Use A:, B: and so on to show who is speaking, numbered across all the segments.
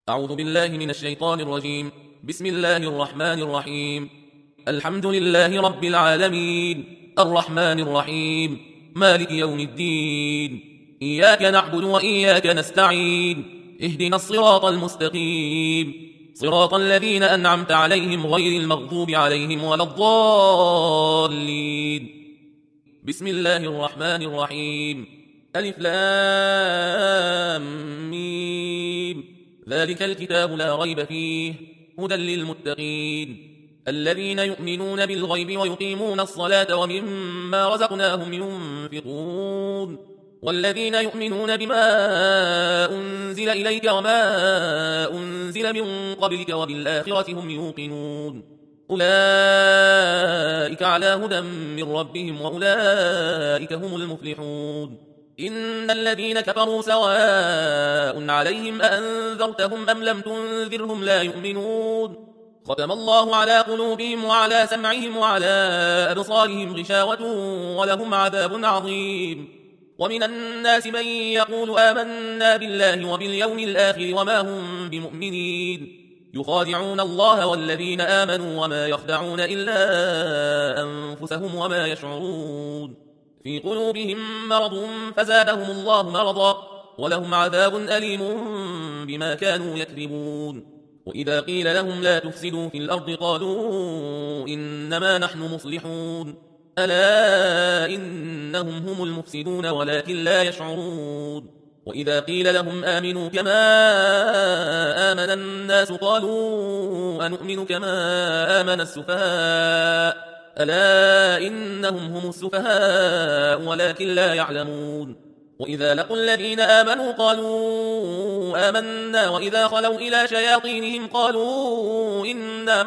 A: أعوذ بالله من الشيطان الرجيم. بسم الله الرحمن الرحيم. الحمد لله رب العالمين، الرحمن الرحيم، مالك يوم الدين. إياك نعبد وإياك نستعين، اهدنا الصراط المستقيم، صراط الذين أنعمت عليهم غير المغضوب عليهم ولا الضالين. بسم الله الرحمن الرحيم. ألف لام ميم. ذلك الكتاب لا ريب فيه هدى للمتقين الذين يؤمنون بالغيب ويقيمون الصلاة ومما رزقناهم ينفقون والذين يؤمنون بما أنزل إليك وما أنزل من قبلك وبالآخرة هم يوقنون أولئك على هدى من ربهم وأولئك هم المفلحون. إن الذين كفروا سواء عليهم أأنذرتهم أم لم تنذرهم لا يؤمنون. ختم الله على قلوبهم وعلى سمعهم وعلى أبصارهم غشاوة ولهم عذاب عظيم. ومن الناس من يقول آمنا بالله وباليوم الآخر وما هم بمؤمنين. يخادعون الله والذين آمنوا وما يخدعون إلا أنفسهم وما يشعرون. في قلوبهم مرض فزادهم الله مرضا ولهم عذاب أليم بما كانوا يكذبون. وإذا قيل لهم لا تفسدوا في الأرض قالوا إنما نحن مصلحون ألا إنهم هم المفسدون ولكن لا يشعرون. وإذا قيل لهم آمنوا كما آمن الناس قالوا أنؤمن كما آمن السفهاء ألا إنهم هم السفهاء ولكن لا يعلمون. وإذا لقوا الذين آمنوا قالوا آمنا وإذا خلوا إلى شياطينهم قالوا إنا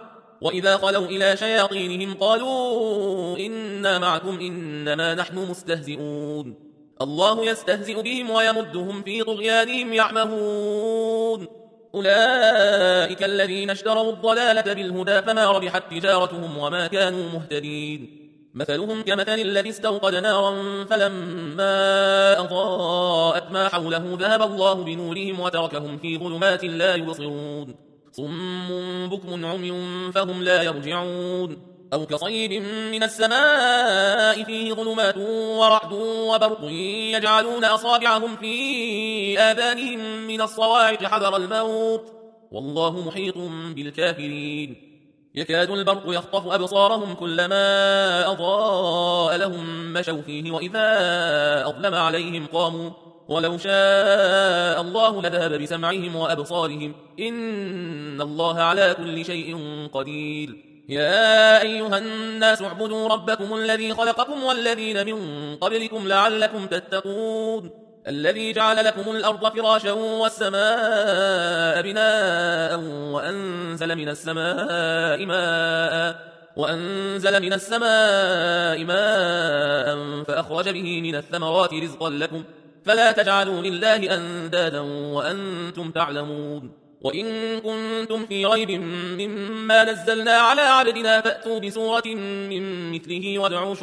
A: معكم إنما نحن مستهزئون. الله يستهزئ بهم ويمدهم في طغيانهم يعمهون. أولئك الذين اشتروا الضلالة بالهدى فما ربحت تجارتهم وما كانوا مهتدين. مثلهم كمثل الذي استوقد نارا فلما أضاءت ما حوله ذهب الله بنورهم وتركهم في ظلمات لا يبصرون. صم بكم عمي فهم لا يرجعون. أو كصيب من السماء فيه ظلمات ورعد وبرق يجعلون أصابعهم في آذانهم من الصواعق حذر الموت والله محيط بالكافرين. يكاد البرق يخطف أبصارهم كلما أضاء لهم مشوا فيه وإذا أظلم عليهم قاموا ولو شاء الله لذهب بسمعهم وأبصارهم إن الله على كل شيء قدير. يا أيها الناس اعبدوا ربكم الذي خلقكم والذين من قبلكم لعلكم تتقون الذي جعل لكم الأرض فراشا والسماء بناء وأنزل من السماء ماء فأخرج به من الثمرات رزقا لكم فلا تجعلوا لله أندادا وأنتم تعلمون. وإن كنتم في ريب مما نزلنا على عبدنا فأتوا بسورة من مثله وادعوا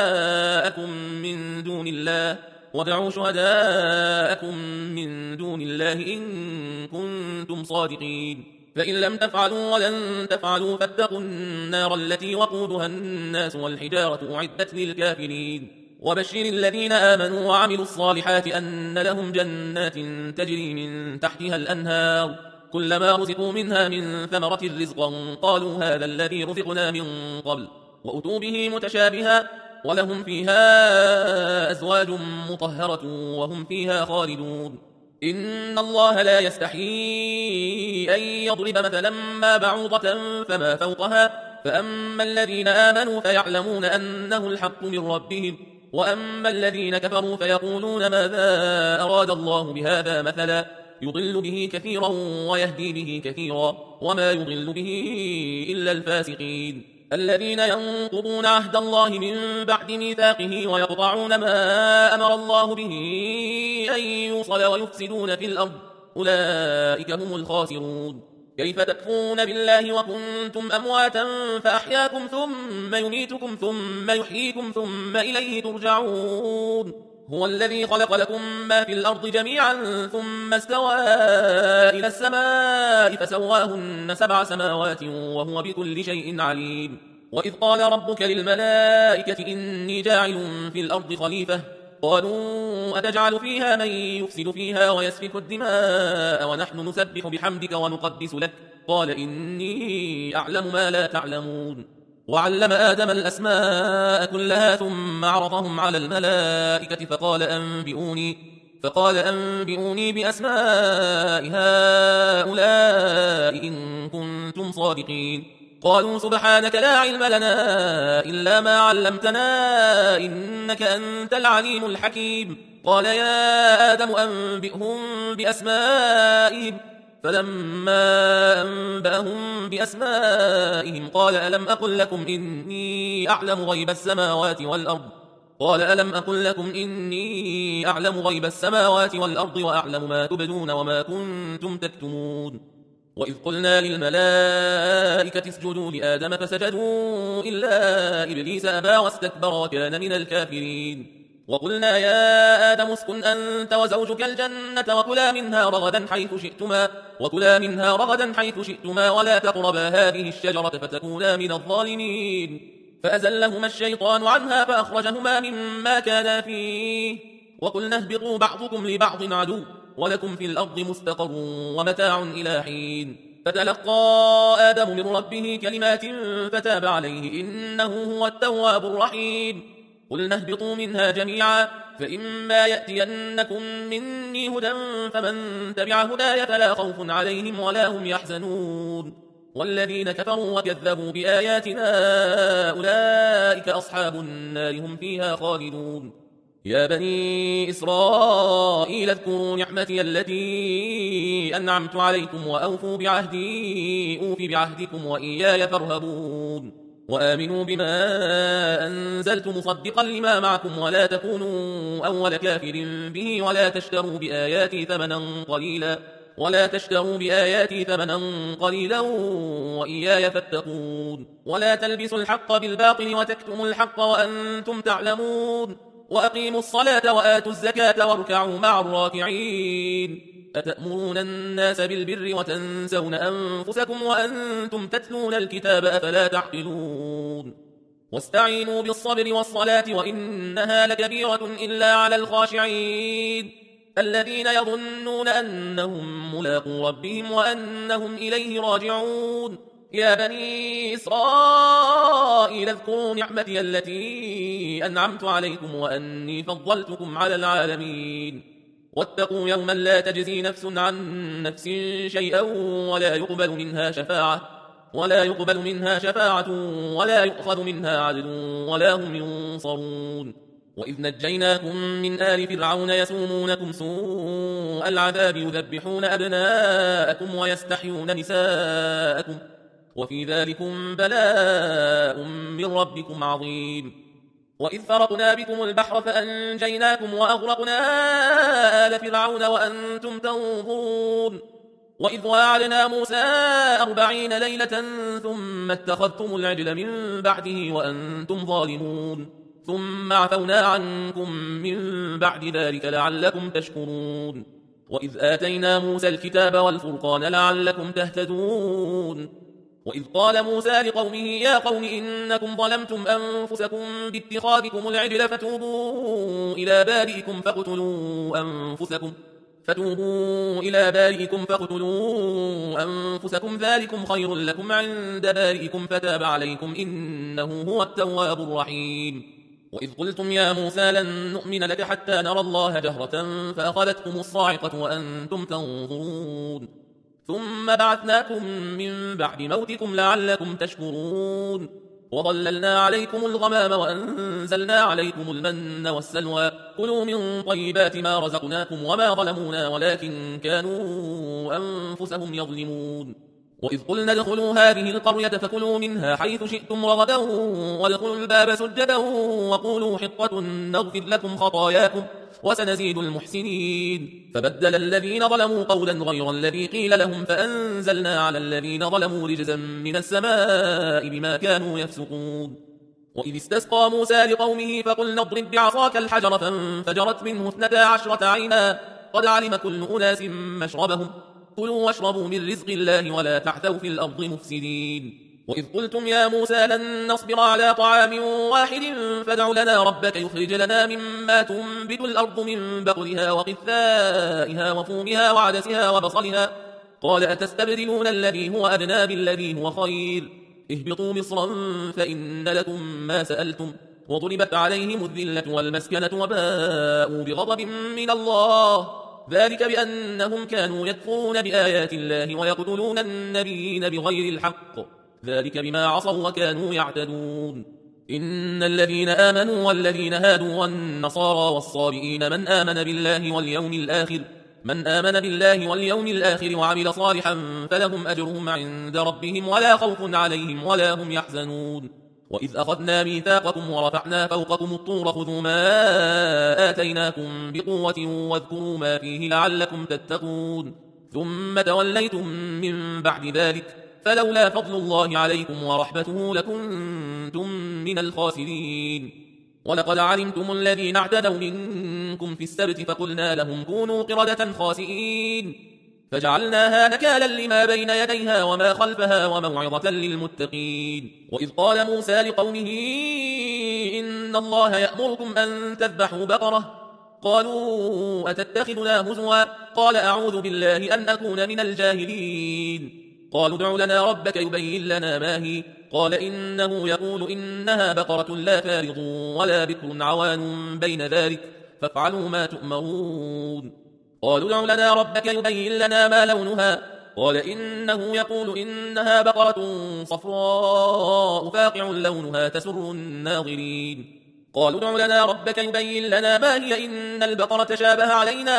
A: شهداءكم من دون الله إن كنتم صادقين. فإن لم تفعلوا ولن تفعلوا فاتقوا النار التي وقودها الناس والحجارة أعدت للكافرين. وبشر الذين آمنوا وعملوا الصالحات أن لهم جنات تجري من تحتها الأنهار كلما رزقوا منها من ثمرة رزقا قالوا هذا الذي رزقنا من قبل وأتوا به متشابها ولهم فيها أزواج مطهرة وهم فيها خالدون. إن الله لا يستحيي أن يضرب مثلا ما بعوضة فما فوقها فأما الذين آمنوا فيعلمون أنه الحق من ربهم وأما الذين كفروا فيقولون ماذا أراد الله بهذا مثلا يضل به كثيرا ويهدي به كثيرا وما يضل به إلا الفاسقين الذين ينقضون عهد الله من بعد ميثاقه ويقطعون ما أمر الله به أن يوصل ويفسدون في الأرض أولئك هم الخاسرون. كيف تكفرون بالله وكنتم أمواتا فأحياكم ثم يميتكم ثم يحييكم ثم إليه ترجعون. هو الذي خلق لكم ما في الأرض جميعا ثم استوى إلى السماء فسواهن 7 سماوات وهو بكل شيء عليم. وإذ قال ربك للملائكة إني جاعل في الأرض خليفة قالوا أتجعل فيها من يفسد فيها ويسفك الدماء ونحن نسبح بحمدك ونقدس لك قال إني أعلم ما لا تعلمون. وعلم آدم الأسماء كلها ثم عرضهم على الملائكة فقال أنبئوني بأسماء هؤلاء إن كنتم صادقين. قالوا سبحانك لا علم لنا إلا ما علمتنا إنك أنت العليم الحكيم. قال يا آدم أنبئهم بأسمائهم فلما أنبأهم بأسمائهم قال ألم أقل لكم إني أعلم غيب السماوات والأرض وأعلم ما تبدون وما كنتم تكتمون. وإذ قلنا للملائكة اسجدوا لآدم فسجدوا إلا إبليس أبى واستكبر وكان من الكافرين. وقلنا يا آدم اسكن أنت وزوجك الجنة وكلا منها رغدا حيث شئتما ولا تقربا هذه الشجرة فتكونا من الظالمين. فأزلهما الشيطان عنها فأخرجهما مما كانا فيه وقلنا اهبطوا بعضكم لبعض عدو ولكم في الأرض مستقر ومتاع إلى حين. فتلقى آدم من ربه كلمات فتاب عليه إنه هو التواب الرحيم. قلنا اهبطوا منها جميعا فإما يأتينكم مني هدى فمن تبع هداي فلا خوف عليهم ولا هم يحزنون. والذين كفروا وكذبوا بآياتنا أولئك أصحاب النار هم فيها خالدون. يا بني إسرائيل اذكروا نعمتي التي أنعمت عليكم وأوفوا بعهدي أوف بعهدكم وإياي فارهبون. وآمنوا بما أنزلت مصدقا لما معكم ولا تكونوا أول كافر به ولا تشتروا بآياتي ثمنا قليلا وإياي فاتقون. ولا تلبسوا الحق بالباطل وتكتموا الحق وأنتم تعلمون. وأقيموا الصلاة وآتوا الزكاة واركعوا مع الراكعين. أتأمرون الناس بالبر وتنسون أنفسكم وأنتم تتلون الكتاب أفلا تعقلون. واستعينوا بالصبر والصلاة وإنها لكبيرة إلا على الخاشعين الذين يظنون أنهم ملاقو ربهم وأنهم إليه راجعون. يا بني إسرائيل اذكروا نعمتي التي أنعمت عليكم وأني فضلتكم على العالمين. واتقوا يوما لا تجزي نفس عن نفس شيئا ولا يقبل منها شفاعة ولا يؤخذ منها عدل ولا هم ينصرون. وإذ نجيناكم من آل فرعون يسومونكم سوء العذاب يذبحون أبناءكم ويستحيون نساءكم وفي ذلكم بلاء من ربكم عظيم. وإذ فرقنا بكم البحر فأنجيناكم وأغرقنا آل فرعون وأنتم تنظرون. وإذ واعدنا موسى 40 ليلة ثم اتخذتم العجل من بعده وأنتم ظالمون ثم عفونا عنكم من بعد ذلك لعلكم تشكرون. وإذ آتينا موسى الكتاب والفرقان لعلكم تهتدون. وإذ قال موسى لقومه يا قوم إنكم ظلمتم أنفسكم باتخاذكم العجل فتوبوا إلى بارئكم فاقتلوا أنفسكم ذلكم خير لكم عند بارئكم فتاب عليكم إنه هو التواب الرحيم. وإذ قلتم يا موسى لن نؤمن لك حتى نرى الله جهرة فأخذتكم الصاعقة وأنتم تنظرون ثم بعثناكم من بعد موتكم لعلكم تشكرون. وظللنا عليكم الغمام وأنزلنا عليكم المن والسلوى كلوا من طيبات ما رزقناكم وما ظلمونا ولكن كانوا أنفسهم يظلمون. وإذ قلنا ادخلوا هذه القرية فكلوا منها حيث شئتم رغدا وادخلوا الباب سجدا وقولوا حطة نغفر لكم خطاياكم وسنزيد المحسنين. فبدل الذين ظلموا قولا غير الذي قيل لهم فأنزلنا على الذين ظلموا رجزا من السماء بما كانوا يفسقون. وإذ استسقى موسى لقومه فقلنا اضرب بعصاك الحجر فانفجرت منه 12 عينا قد علم كل أناس مشربهم كلوا واشربوا من رزق الله ولا تعثوا في الأرض مفسدين وإذ قلتم يا موسى لن نصبر على طعام واحد فادع لنا ربك يخرج لنا مما تنبت الأرض من بقلها وقثائها وفومها وعدسها وبصلها قال أتستبدلون الذي هو أدنى بالذي هو خير اهبطوا مصرا فإن لكم ما سألتم وضربت عليهم الذلة والمسكنة وباءوا بغضب من الله ذلك بأنهم كانوا يكفرون بآيات الله ويقتلون النبيين بغير الحق ذلك بما عصوا وكانوا يعتدون إن الذين آمنوا والذين هادوا والنصارى والصابئين من آمن بالله واليوم الآخر وعمل صالحا فلهم أجرهم عند ربهم ولا خوف عليهم ولا هم يحزنون وإذ أخذنا ميثاقكم ورفعنا فوقكم الطور خذوا ما آتيناكم بقوة واذكروا ما فيه لعلكم تتقون ثم توليتم من بعد ذلك فلولا فضل الله عليكم ورحمته لكنتم من الخاسرين ولقد علمتم الذين اعتدوا منكم في السبت فقلنا لهم كونوا قردة خاسئين فجعلناها نكالا لما بين يديها وما خلفها وموعظة للمتقين وإذ قال موسى لقومه إن الله يأمركم أن تذبحوا بقرة قالوا أتتخذنا هزوا قال أعوذ بالله أن أكون من الجاهلين قالوا ادع لنا ربك يبين لنا ما هي قال إنه يقول إنها بقرة لا فارض ولا بكر عوان بين ذلك فافعلوا ما تؤمرون قالوا ادع لنا ربك يبين لنا ما لونها قال إنه يقول إنها بقرة صفراء فاقع لونها تسر الناظرين قالوا ادع لنا ربك يبين لنا ما هي إن البقرة شابه علينا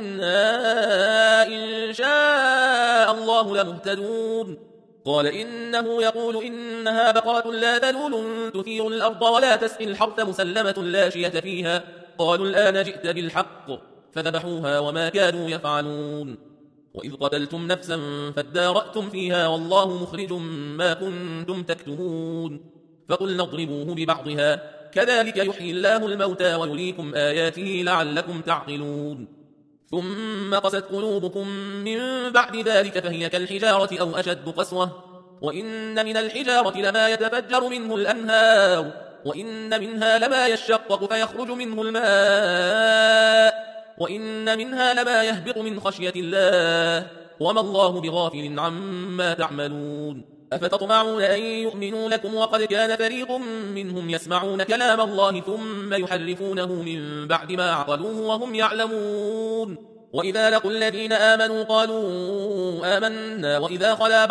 A: وإنا إن شاء الله لمهتدون قال إنه يقول إنها بقرة لا ذلول تثير الأرض ولا تسقي الحرث مسلمة لا شية فيها قالوا الآن جئت بالحق فذبحوها وما كانوا يفعلون وإذ قتلتم نفسا فادارأتم فيها والله مخرج ما كنتم تكتمون فقلنا اضربوه ببعضها كذلك يحيي الله الموتى ويريكم آياته لعلكم تعقلون ثم قست قلوبكم من بعد ذلك فهي كالحجارة أو أشد قسوة وإن من الحجارة لما يتفجر منه الأنهار وإن منها لما يشقق فيخرج منه الماء وإن منها لما يهبط من خشية الله وما الله بغافل عما تعملون أفتطمعون أن يؤمنوا لكم وقد كان فريق منهم يسمعون كلام الله ثم يحرفونه من بعد ما عقلوه وهم يعلمون وإذا لقوا الذين آمنوا قالوا آمنا وإذا خلا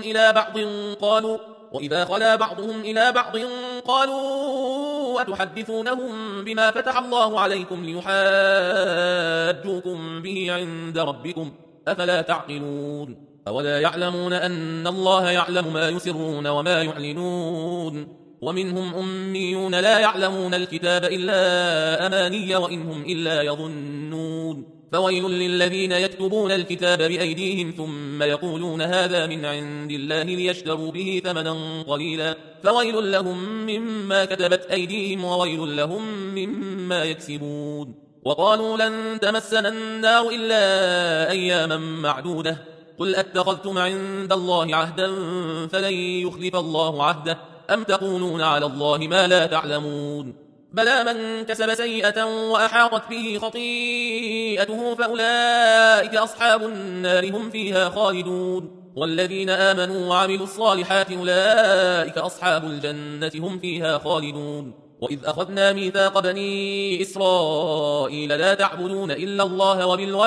A: بعضهم إلى بعض قالوا أتحدثونهم بما فتح الله عليكم ليحاجوكم به عند ربكم أفلا تعقلون أولا يعلمون أن الله يعلم ما يسرون وما يعلنون ومنهم أميون لا يعلمون الكتاب إلا أماني وإنهم إلا يظنون فويل للذين يكتبون الكتاب بأيديهم ثم يقولون هذا من عند الله ليشتروا به ثمنا قليلا فويل لهم مما كتبت أيديهم وويل لهم مما يكسبون وقالوا لن تمسنا النار إلا أياما معدودة قل أتخذتم عند الله عهدا فلن يخلف الله عهده أم تقولون على الله ما لا تعلمون بلى من كسب سيئة وأحاطت به خطيئته فأولئك أصحاب النار هم فيها خالدون والذين آمنوا وعملوا الصالحات أولئك أصحاب الجنة هم فيها خالدون وإذ أخذنا ميثاق بني إسرائيل لا تعبدون إلا الله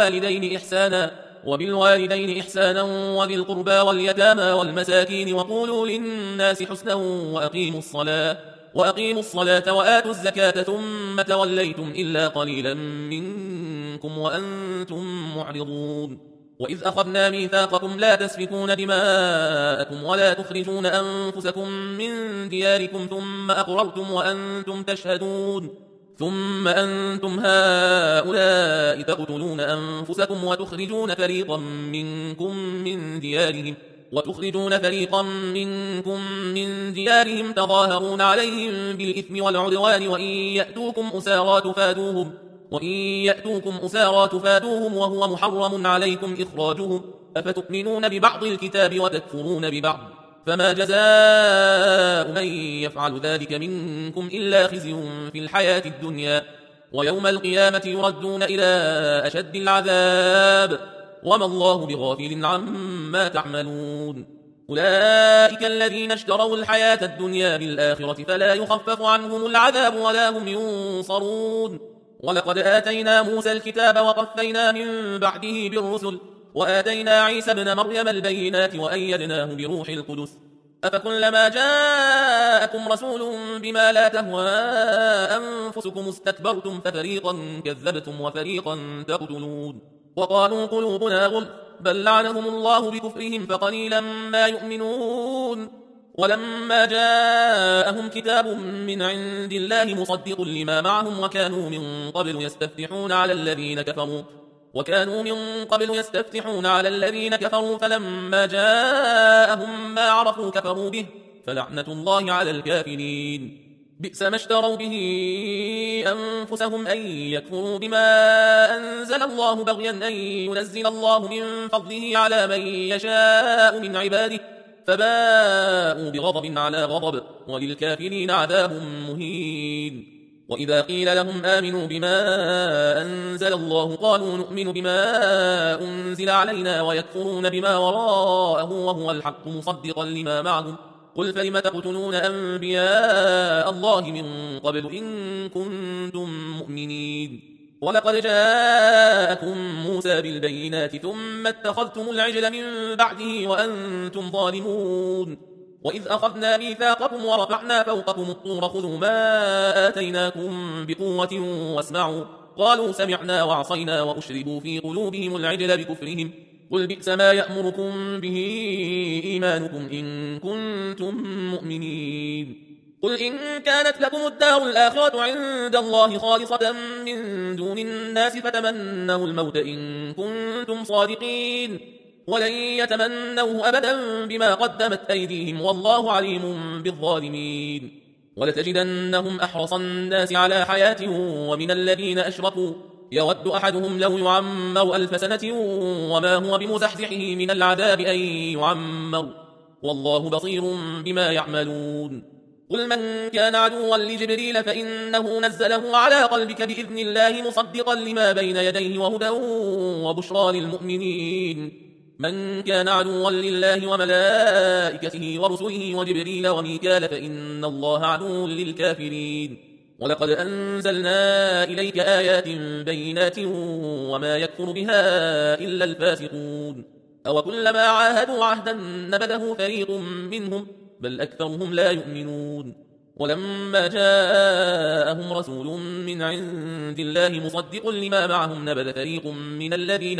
A: وبالوالدين إحسانا وذي القربى واليتامى والمساكين وقولوا للناس حسنا وأقيموا الصلاة وآتوا الزكاة ثم توليتم إلا قليلا منكم وأنتم معرضون وإذ أخذنا ميثاقكم لا تسفكون دماءكم ولا تخرجون أنفسكم من دياركم ثم أقررتم وأنتم تشهدون ثم أنتم هؤلاء تقتلون أنفسكم وتخرجون فريقا منكم من ديارهم وتخرجون فريقا منكم من ديارهم تظاهرون عليهم بالإثم والعدوان وإن يأتوكم أسارى تفادوهم وهو محرم عليكم إخراجهم أفتؤمنون ببعض الكتاب وتكفرون ببعض فما جزاء من يفعل ذلك منكم إلا خزي في الحياة الدنيا ويوم القيامة يردون إلى أشد العذاب وما الله بغافل عما تعملون أولئك الذين اشتروا الحياة الدنيا بالآخرة فلا يخفف عنهم العذاب ولا هم ينصرون ولقد آتينا موسى الكتاب وقفينا من بعده بالرسل وآتينا عيسى ابن مريم البينات وأيدناه بروح القدس أفكلما جاءكم رسول بما لا تهوى أنفسكم استكبرتم ففريقا كذبتم وفريقا تقتلون وقالوا قلوبنا غلف بل لعنهم الله بكفرهم فقليلا ما يؤمنون ولما جاءهم كتاب من عند الله مصدق لما معهم وكانوا من قبل يستفتحون على الذين كفروا فلما جاءهم ما عرفوا كفروا به فلعنة الله على الكافرين بئس ما اشتروا به أنفسهم أن يكفروا بما أنزل الله بغيا أن ينزل الله من فضله على من يشاء من عباده فباءوا بغضب على غضب وللكافرين عذاب مهين وإذا قيل لهم آمنوا بما أنزل الله قالوا نؤمن بما أنزل علينا ويكفرون بما وراءه وهو الحق مصدقا لما معهم قل فلم تقتلون أنبياء الله من قبل إن كنتم مؤمنين ولقد جاءكم موسى بالبينات ثم اتخذتم العجل من بعده وأنتم ظالمون وإذ أخذنا ميثاقكم ورفعنا فوقكم الطور خذوا ما آتيناكم بقوة واسمعوا قالوا سمعنا وعصينا وأشربوا في قلوبهم العجل بكفرهم قل بئس ما يأمركم به إيمانكم إن كنتم مؤمنين قل إن كانت لكم الدار الآخرة عند الله خالصة من دون الناس فتمنوا الموت إن كنتم صادقين ولن يتمنوه أبدا بما قدمت أيديهم والله عليم بالظالمين ولتجدنهم أحرص الناس على حياة ومن الذين أشركوا يود أحدهم لو يعمر 1000 سنة وما هو بمزحزحه من العذاب أن يعمر والله بصير بما يعملون قل من كان عدوا لجبريل فإنه نزله على قلبك بإذن الله مصدقا لما بين يديه وهدى وبشرى للمؤمنين من كان عدوا لله وملائكته ورسله وجبريل وميكال فإن الله عدو للكافرين ولقد أنزلنا إليك آيات بينات وما يكفر بها إلا الفاسقون أو كلما عاهدوا عهدا نبذه فريق منهم بل أكثرهم لا يؤمنون ولما جاءهم رسول من عند الله مصدق لما معهم نبذ فريق من الذين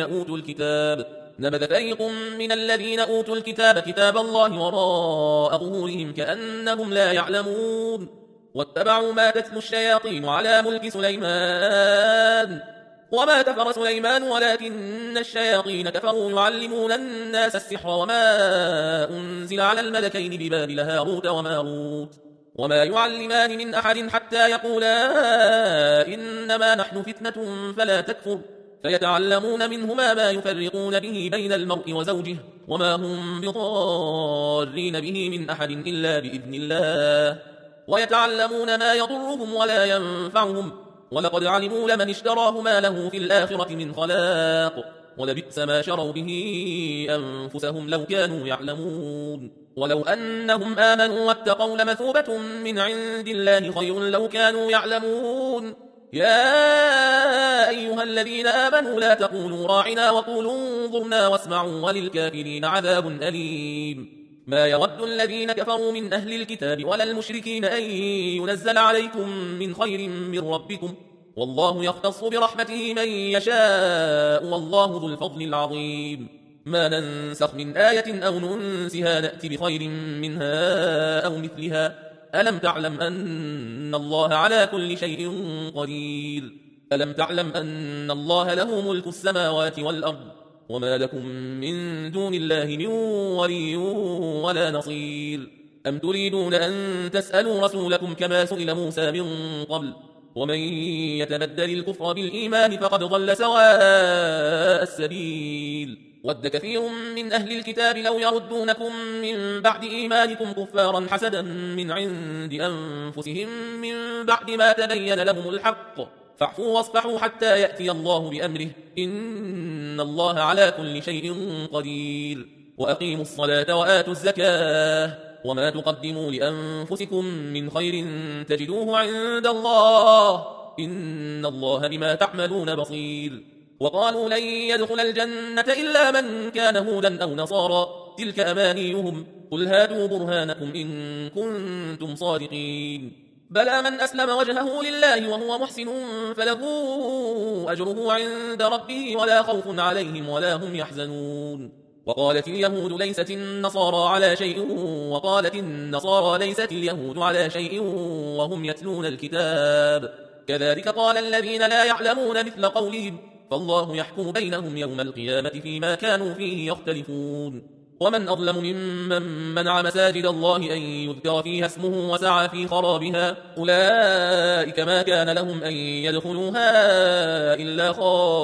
A: أوتوا الكتاب كتاب الله وراء ظهورهم كأنهم لا يعلمون واتبعوا ما تتلو الشياطين على ملك سليمان وما كفر سليمان ولكن الشياطين كفروا يعلمون الناس السحر وما أنزل على الملكين ببابل هاروت وماروت وما يعلمان من أحد حتى يقولا إنما نحن فتنة فلا تكفر فيتعلمون منهما ما يفرقون به بين المرء وزوجه وما هم بضارين به من أحد إلا بإذن الله ويتعلمون ما يضرهم ولا ينفعهم ولقد علموا لمن اشتراه ما له في الآخرة من خلاق ولبئس ما شروا به أنفسهم لو كانوا يعلمون ولو أنهم آمنوا واتقوا لمثوبة من عند الله خير لو كانوا يعلمون يا أيها الذين آمنوا لا تقولوا راعنا وقولوا انظرنا واسمعوا وللكافرين عذاب أليم ما يود الذين كفروا من أهل الكتاب ولا المشركين أن ينزل عليكم من خير من ربكم والله يختص برحمته من يشاء والله ذو الفضل العظيم ما ننسخ من آية أو ننسها نأتي بخير منها أو مثلها ألم تعلم أن الله على كل شيء قدير ألم تعلم أن الله له ملك السماوات والأرض وما لكم من دون الله من ولي ولا نصير. أم تريدون أن تسألوا رسولكم كما سئل موسى من قبل ومن يتبدل الكفر بالإيمان فقد ضل سواء السبيل. ود كثير من أهل الكتاب لو يردونكم من بعد إيمانكم كفارا حسدا من عند أنفسهم من بعد ما تبين لهم الحق فاعفوا واصفحوا حتى يأتي الله بأمره إن الله على كل شيء قدير. وأقيموا الصلاة وآتوا الزكاة وما تقدموا لأنفسكم من خير تجدوه عند الله إن الله بما تعملون بصير. وقالوا لن يدخل الجنة إلا من كان هودا أو نصارى تلك أمانيهم قل هاتوا برهانكم إن كنتم صادقين. بلى من أسلم وجهه لله وهو محسن فله أجره عند ربه ولا خوف عليهم ولا هم يحزنون. وقالت اليهود ليست النصارى على شيء وقالت النصارى ليست اليهود على شيء وهم يتلون الكتاب كذلك قال الذين لا يعلمون مثل قولهم فالله يحكم بينهم يوم القيامة فيما كانوا فيه يختلفون. ومن أظلم ممن منع مساجد الله أن يذكر فيها اسمه وسعى في خرابها أولئك ما كان لهم أن يدخلوها إلا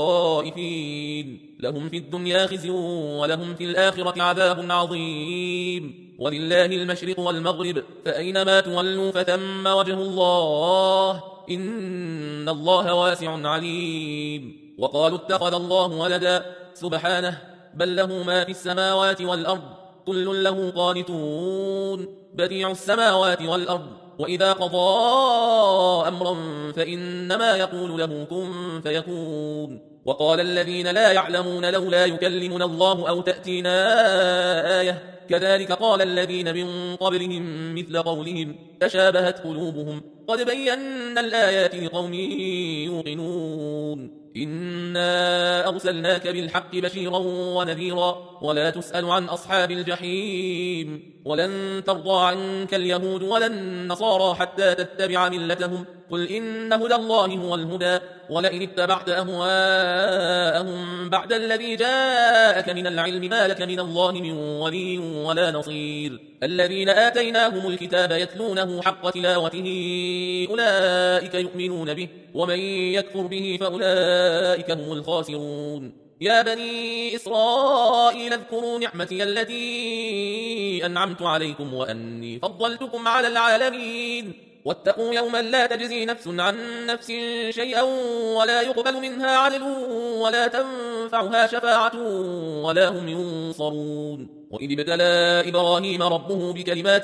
A: خائفين لهم في الدنيا خزي ولهم في الآخرة عذاب عظيم. ولله المشرق والمغرب فأينما تولوا فثم وجه الله إن الله واسع عليم. وقالوا اتخذ الله ولدا سبحانه بل له ما في السماوات والأرض كل له قانتون بديع السماوات والأرض وإذا قضى أمرا فإنما يقول له كن فيكون. وقال الذين لا يعلمون لولا يكلمنا الله أو تأتينا آية كذلك قال الذين من قبلهم مثل قولهم تشابهت قلوبهم قد بينا الآيات لقوم يوقنون. إنا أرسلناك بالحق بشيرا ونذيرا ولا تسأل عن أصحاب الجحيم. ولن ترضى عنك اليهود ولا النصارى حتى تتبع ملتهم قل إن هدى الله هو الهدى ولئن اتبعت أهواءهم بعد الذي جاءك من العلم ما لك من الله من ولي ولا نصير. الذين آتيناهم الكتاب يتلونه حق تلاوته أولئك يؤمنون به ومن يكفر به فأولئك هم الخاسرون. يا بني إسرائيل اذكروا نعمتي التي أنعمت عليكم وأني فضلتكم على العالمين واتقوا يوما لا تجزي نفس عن نفس شيئا ولا يقبل منها عدل ولا تنفعها شفاعة ولا هم ينصرون. وإذ ابتلى إبراهيم ربه بكلمات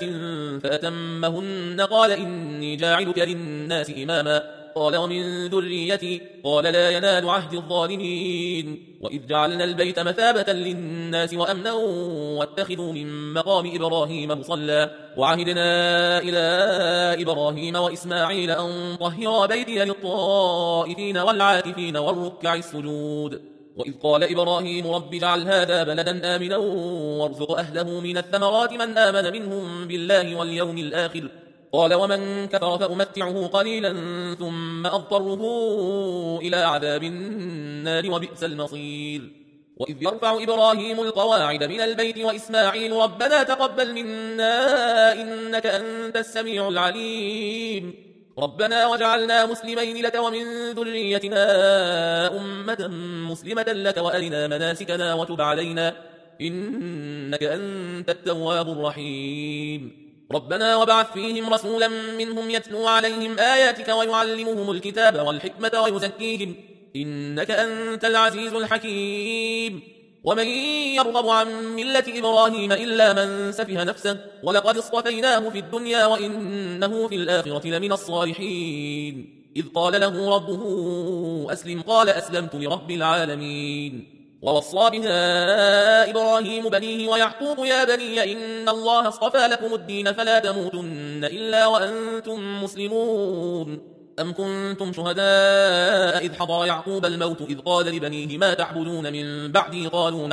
A: فأتمهن قال إني جاعلك للناس إماما قال ومن ذريتي قال لا ينال عهد الظالمين. وإذ جعلنا البيت مثابة للناس وأمنا واتخذوا من مقام إبراهيم مصلى وعهدنا إلى إبراهيم وإسماعيل أن طهرا بيتي للطائفين والعاكفين والركع السجود. وإذ قال إبراهيم رب اجعل هذا بلدا آمنا وارزق أهله من الثمرات من آمن منهم بالله واليوم الآخر قال ومن كفر فأمتعه قليلا ثم أضطره إلى عذاب النار وبئس المصير. وإذ يرفع إبراهيم القواعد من البيت وإسماعيل ربنا تقبل منا إنك أنت السميع العليم ربنا وجعلنا مسلمين لك ومن ذريتنا أمة مسلمة لك وأرنا مناسكنا وتب علينا إنك أنت التواب الرحيم. ربنا وابعث فيهم رسولا منهم يتلو عليهم آياتك ويعلمهم الكتاب والحكمة ويزكيهم إنك أنت العزيز الحكيم. ومن يرغب عن ملة إبراهيم إلا من سفه نفسه ولقد اصطفيناه في الدنيا وإنه في الآخرة لمن الصالحين. إذ قال له ربه أسلم قال أسلمت لرب العالمين. ووصى بها إبراهيم بنيه ويعقوب يا بني إن الله اصطفى لكم الدين فلا تموتن إلا وأنتم مسلمون. أم كنتم شهداء إذ حضر يعقوب الموت إذ قال لبنيه ما تعبدون من بعدي قالوا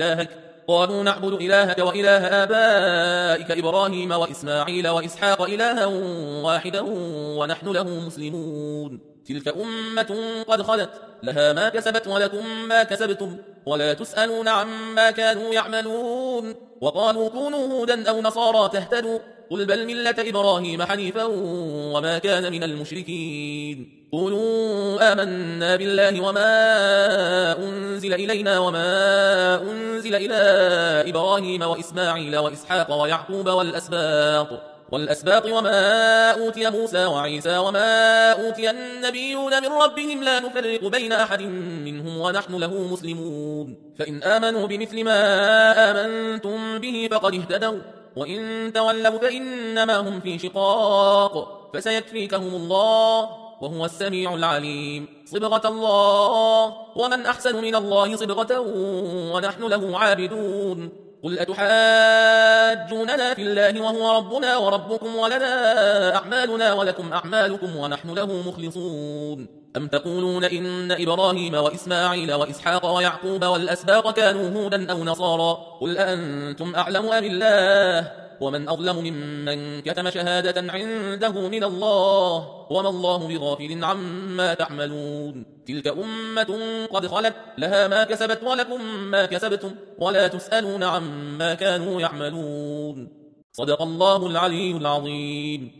A: نعبد إلهك وإله آبائك إبراهيم وإسماعيل وإسحاق إلها واحدا ونحن له مسلمون. تلك أمة قد خلت لها ما كسبت ولكم ما كسبتم ولا تسألون عما كانوا يعملون وقالوا كونوا هودا أو نصارى تهتدوا قل بل ملة إبراهيم حنيفا وما كان من المشركين قولوا آمنا بالله وما أنزل إلينا وما أنزل إلى إبراهيم وإسماعيل وإسحاق ويعقوب والأسباط وما أوتي موسى وعيسى وما أوتي النبيون من ربهم لا نفرق بين أحد منهم ونحن له مسلمون فإن آمنوا بمثل ما آمنتم به فقد اهتدوا وإن تولوا فإنما هم في شقاق فسيكفيكهم الله وهو السميع العليم صبغة الله ومن أحسن من الله صبغة ونحن له عابدون قل أتحاجوننا في الله وهو ربنا وربكم ولنا أعمالنا ولكم أعمالكم ونحن له مخلصون أم تقولون إن إبراهيم وإسماعيل وإسحاق ويعقوب والأسباط كانوا هودا أو نصارى قل أنتم أعلم أم الله ومن أظلم ممن كتم شهادة عنده من الله وما الله بغافل عما تعملون تلك أمة قد خلت لها ما كسبت ولكم ما كسبتم ولا تسألون عما كانوا يعملون صدق الله العلي العظيم.